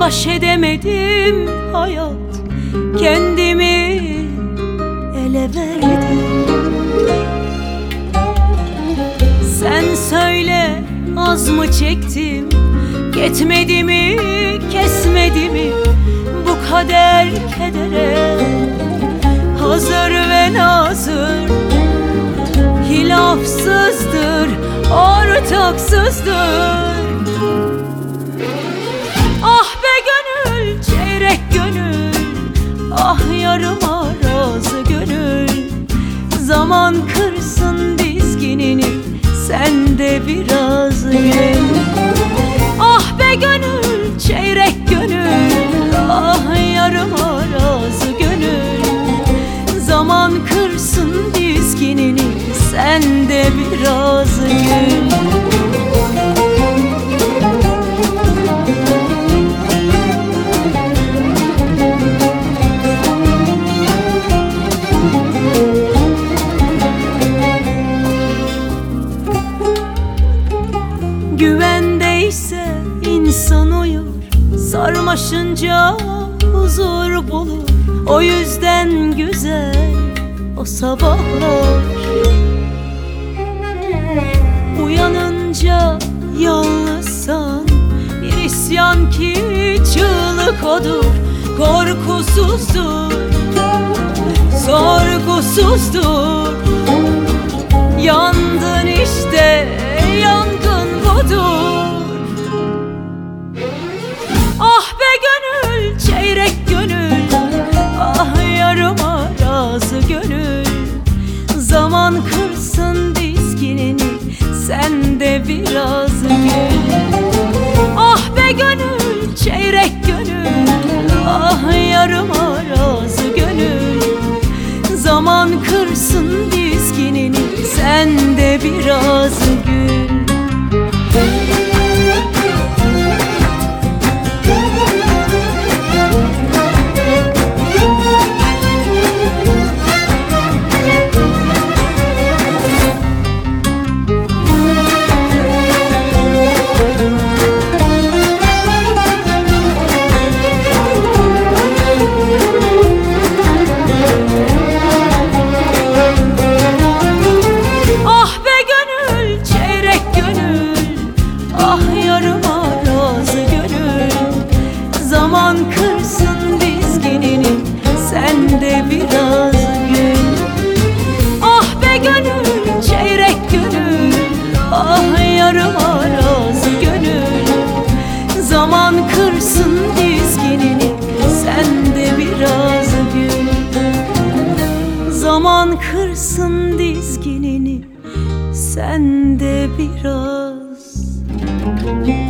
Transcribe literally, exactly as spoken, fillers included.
baş edemedim hayat, kendimi ele verdim. Sen söyle, az mı çektim, yetmedi mi, kesmedi mi bu kader kedere? Hazır ve nazır, hilafsızdır, ortaksızdır. Ah be gönül, çeyrek gönül, ah yarıma razı gönül. Zaman kırsın dizginini, sen de biraz gül. Ah be gönül, çeyrek gönül, ah yarıma razı gönül. Zaman kırsın dizginini, sen de biraz gül. Güvendeyse insan uyur, sarmaşınca huzur bulur. O yüzden güzel o sabahlar, uyanınca yalnızsan bir isyan ki çığlık odur. Korkusuzdur, sorgusuzdur, yandın işte, yangın budur. Ah be gönül, çeyrek gönül, ah yarıma razı gönül. Zaman kırsın dizginini, sen de biraz gül. Ah be gönül, çeyrek gönül, ah yarıma razı gönül. Zaman kırsın dizginini, sen de biraz gül. Zaman kırsın dizginini, sen de biraz gül. Ah be gönül, çeyrek gönül, ah yarıma razı gönül. Zaman kırsın dizginini, sen de biraz gül. Zaman kırsın dizginini, sen de biraz gül.